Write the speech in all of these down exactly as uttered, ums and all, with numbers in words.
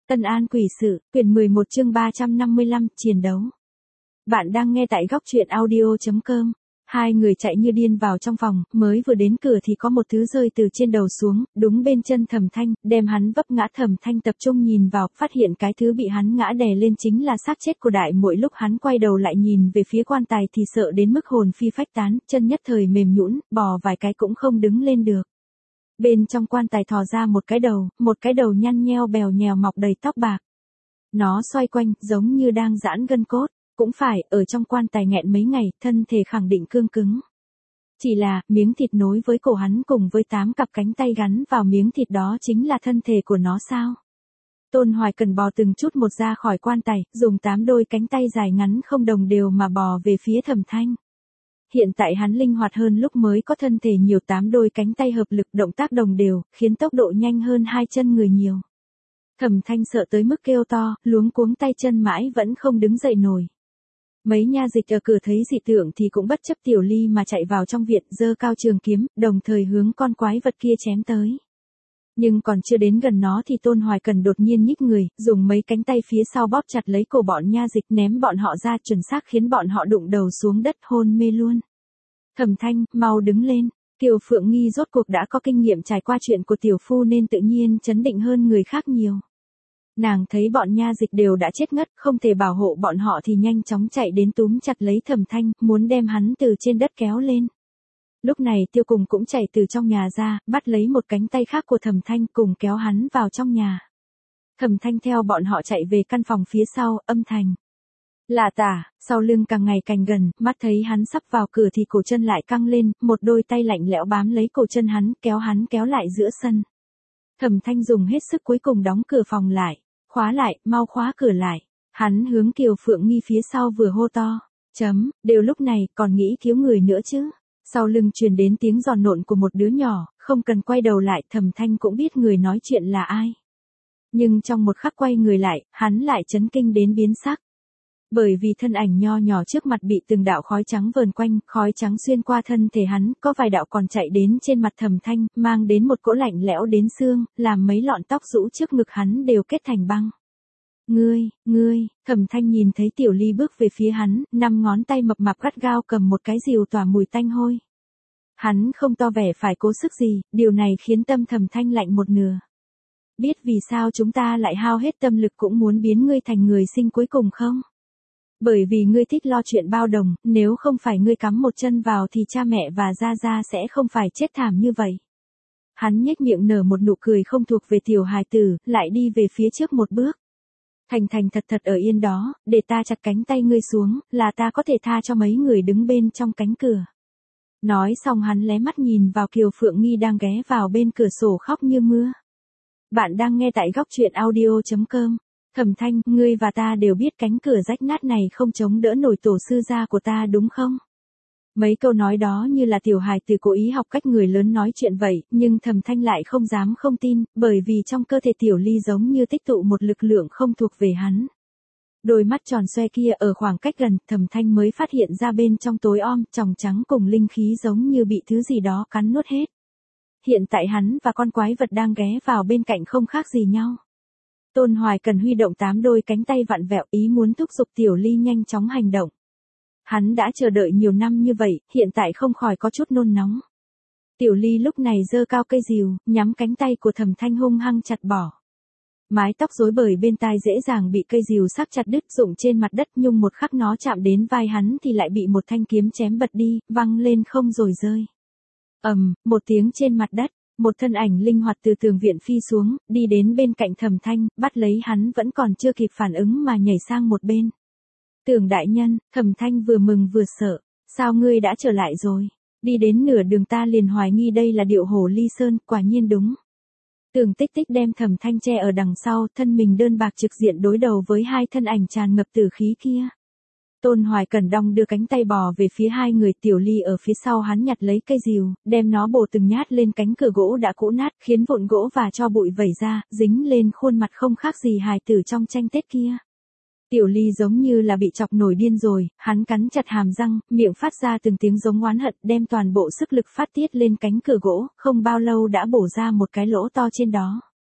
Tân An quỷ sự, quyển mười một chương ba trăm năm mươi lăm, chiến đấu. Bạn đang nghe tại góc truyện audio chấm com. Hai người chạy như điên vào trong phòng, mới vừa đến cửa thì có một thứ rơi từ trên đầu xuống, đúng bên chân Thẩm Thanh, đem hắn vấp ngã. Thẩm Thanh tập trung nhìn vào, phát hiện cái thứ bị hắn ngã đè lên chính là xác chết của đại muội. Lúc hắn quay đầu lại nhìn về phía quan tài thì sợ đến mức hồn phi phách tán, chân nhất thời mềm nhũn, bò vài cái cũng không đứng lên được. Bên trong quan tài thò ra một cái đầu, một cái đầu nhăn nheo bèo nhèo mọc đầy tóc bạc. Nó xoay quanh, giống như đang giãn gân cốt. Cũng phải, ở trong quan tài nghẹn mấy ngày, thân thể khẳng định cương cứng. Chỉ là, miếng thịt nối với cổ hắn cùng với tám cặp cánh tay gắn vào miếng thịt đó chính là thân thể của nó sao? Tôn Hoài Cần bò từng chút một ra khỏi quan tài, dùng tám đôi cánh tay dài ngắn không đồng đều mà bò về phía Thẩm Thanh. Hiện tại hắn linh hoạt hơn lúc mới có thân thể nhiều, tám đôi cánh tay hợp lực, động tác đồng đều, khiến tốc độ nhanh hơn hai chân người nhiều. Thẩm Thanh sợ tới mức kêu to, luống cuống tay chân mãi vẫn không đứng dậy nổi. Mấy nha dịch ở cửa thấy dị tượng thì cũng bất chấp Tiểu Ly mà chạy vào trong viện, giơ cao trường kiếm, đồng thời hướng con quái vật kia chém tới. Nhưng còn chưa đến gần nó thì Tôn Hoài Cần đột nhiên nhích người, dùng mấy cánh tay phía sau bóp chặt lấy cổ bọn nha dịch, ném bọn họ ra, chuẩn xác khiến bọn họ đụng đầu xuống đất hôn mê luôn. Thẩm Thanh, mau đứng lên. Kiều Phượng Nghi rốt cuộc đã có kinh nghiệm trải qua chuyện của tiểu phu nên tự nhiên trấn định hơn người khác nhiều. Nàng thấy bọn nha dịch đều đã chết ngất, không thể bảo hộ bọn họ thì nhanh chóng chạy đến túm chặt lấy Thẩm Thanh, muốn đem hắn từ trên đất kéo lên. Lúc này Tiêu Cùng cũng chạy từ trong nhà ra, bắt lấy một cánh tay khác của Thẩm Thanh cùng kéo hắn vào trong nhà. Thẩm Thanh theo bọn họ chạy về căn phòng phía sau, âm thanh lạ tả, sau lưng càng ngày càng gần, mắt thấy hắn sắp vào cửa thì cổ chân lại căng lên, một đôi tay lạnh lẽo bám lấy cổ chân hắn, kéo hắn kéo lại giữa sân. Thẩm Thanh dùng hết sức cuối cùng đóng cửa phòng lại, khóa lại, mau khóa cửa lại. Hắn hướng Kiều Phượng Nghi phía sau vừa hô to, chấm, đều lúc này còn nghĩ cứu người nữa chứ. Sau lưng truyền đến tiếng giòn nộn của một đứa nhỏ, không cần quay đầu lại, Thẩm Thanh cũng biết người nói chuyện là ai. Nhưng trong một khắc quay người lại, hắn lại chấn kinh đến biến sắc. Bởi vì thân ảnh nho nhỏ trước mặt bị từng đạo khói trắng vờn quanh, khói trắng xuyên qua thân thể hắn, có vài đạo còn chạy đến trên mặt Thẩm Thanh, mang đến một cỗ lạnh lẽo đến xương, làm mấy lọn tóc rũ trước ngực hắn đều kết thành băng. Ngươi, ngươi, Thẩm Thanh nhìn thấy Tiểu Ly bước về phía hắn, năm ngón tay mập mạp gắt gao cầm một cái rìu tỏa mùi tanh hôi. Hắn không to vẻ phải cố sức gì, điều này khiến tâm Thẩm Thanh lạnh một nửa. Biết vì sao chúng ta lại hao hết tâm lực cũng muốn biến ngươi thành người sinh cuối cùng không? Bởi vì ngươi thích lo chuyện bao đồng, nếu không phải ngươi cắm một chân vào thì cha mẹ và Gia Gia sẽ không phải chết thảm như vậy. Hắn nhếch miệng nở một nụ cười không thuộc về tiểu hài tử, lại đi về phía trước một bước. Thành thành thật thật ở yên đó, để ta chặt cánh tay ngươi xuống, là ta có thể tha cho mấy người đứng bên trong cánh cửa. Nói xong hắn lé mắt nhìn vào Kiều Phượng Nghi đang ghé vào bên cửa sổ khóc như mưa. Bạn đang nghe tại góc truyện audio chấm com. Thẩm Thanh, ngươi và ta đều biết cánh cửa rách nát này không chống đỡ nổi tổ sư gia của ta đúng không? Mấy câu nói đó như là tiểu hài tử cố ý học cách người lớn nói chuyện vậy, nhưng Thẩm Thanh lại không dám không tin, bởi vì trong cơ thể Tiểu Ly giống như tích tụ một lực lượng không thuộc về hắn. Đôi mắt tròn xoe kia ở khoảng cách gần, Thẩm Thanh mới phát hiện ra bên trong tối om, tròng trắng cùng linh khí giống như bị thứ gì đó cắn nuốt hết. Hiện tại hắn và con quái vật đang ghé vào bên cạnh không khác gì nhau. Tôn Hoài Cần huy động tám đôi cánh tay vặn vẹo, ý muốn thúc giục Tiểu Ly nhanh chóng hành động. Hắn đã chờ đợi nhiều năm như vậy, hiện tại không khỏi có chút nôn nóng. Tiểu Ly lúc này giơ cao cây rìu, nhắm cánh tay của Thẩm Thanh hung hăng chặt bỏ. Mái tóc rối bời bên tai dễ dàng bị cây rìu sắc chặt đứt rụng trên mặt đất, nhưng một khắc nó chạm đến vai hắn thì lại bị một thanh kiếm chém bật đi, văng lên không rồi rơi. Ầm, một tiếng trên mặt đất. Một thân ảnh linh hoạt từ tường viện phi xuống, đi đến bên cạnh Thẩm Thanh, bắt lấy hắn vẫn còn chưa kịp phản ứng mà nhảy sang một bên. Tưởng đại nhân, Thẩm Thanh vừa mừng vừa sợ, sao ngươi đã trở lại rồi? Đi đến nửa đường ta liền hoài nghi đây là điệu hổ ly sơn, quả nhiên đúng. Tưởng Tích Tích đem Thẩm Thanh che ở đằng sau, thân mình đơn bạc trực diện đối đầu với hai thân ảnh tràn ngập tử khí kia. Tôn Hoài Cần đong đưa cánh tay bò về phía hai người, Tiểu Ly ở phía sau hắn nhặt lấy cây rìu, đem nó bổ từng nhát lên cánh cửa gỗ đã cũ nát, khiến vụn gỗ và tro bụi vẩy ra, dính lên khuôn mặt không khác gì hài tử trong tranh Tết kia. Tiểu Ly giống như là bị chọc nổi điên rồi, hắn cắn chặt hàm răng, miệng phát ra từng tiếng giống oán hận, đem toàn bộ sức lực phát tiết lên cánh cửa gỗ, không bao lâu đã bổ ra một cái lỗ to trên đó.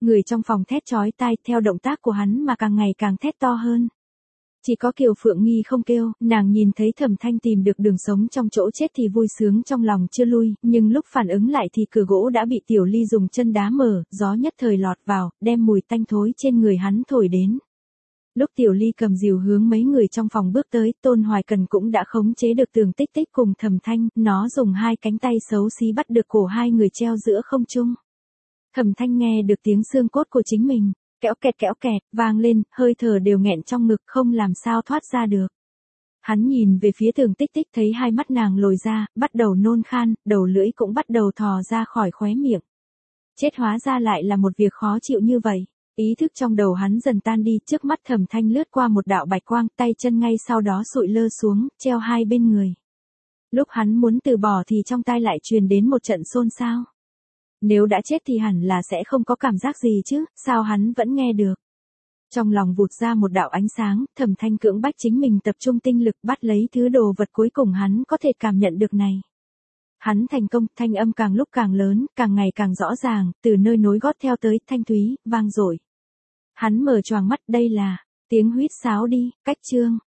Người trong phòng thét chói tai, theo động tác của hắn mà càng ngày càng thét to hơn. Chỉ có Kiều Phượng Nghi không kêu, nàng nhìn thấy Thẩm Thanh tìm được đường sống trong chỗ chết thì vui sướng trong lòng chưa lui, nhưng lúc phản ứng lại thì cửa gỗ đã bị Tiểu Ly dùng chân đá mở, gió nhất thời lọt vào, đem mùi tanh thối trên người hắn thổi đến. Lúc Tiểu Ly cầm rìu hướng mấy người trong phòng bước tới, Tôn Hoài Cần cũng đã khống chế được Tường Tích Tích cùng Thẩm Thanh, nó dùng hai cánh tay xấu xí bắt được cổ hai người treo giữa không trung. Thẩm Thanh nghe được tiếng xương cốt của chính mình, kẽo kẹt kẽo kẹt, vang lên, hơi thở đều nghẹn trong ngực không làm sao thoát ra được. Hắn nhìn về phía Tường Tích Tích thấy hai mắt nàng lồi ra, bắt đầu nôn khan, đầu lưỡi cũng bắt đầu thò ra khỏi khóe miệng. Chết hóa ra lại là một việc khó chịu như vậy. Ý thức trong đầu hắn dần tan đi, trước mắt Thẩm Thanh lướt qua một đạo bạch quang, tay chân ngay sau đó sụi lơ xuống, treo hai bên người. Lúc hắn muốn từ bỏ thì trong tai lại truyền đến một trận xôn xao. Nếu đã chết thì hẳn là sẽ không có cảm giác gì chứ, sao hắn vẫn nghe được. Trong lòng vụt ra một đạo ánh sáng, Thẩm Thanh cưỡng bách chính mình tập trung tinh lực bắt lấy thứ đồ vật cuối cùng hắn có thể cảm nhận được này. Hắn thành công, thanh âm càng lúc càng lớn, càng ngày càng rõ ràng, từ nơi nối gót theo tới, thanh thúy, vang dội. Hắn mở choàng mắt, đây là tiếng huýt sáo đi, cách chương.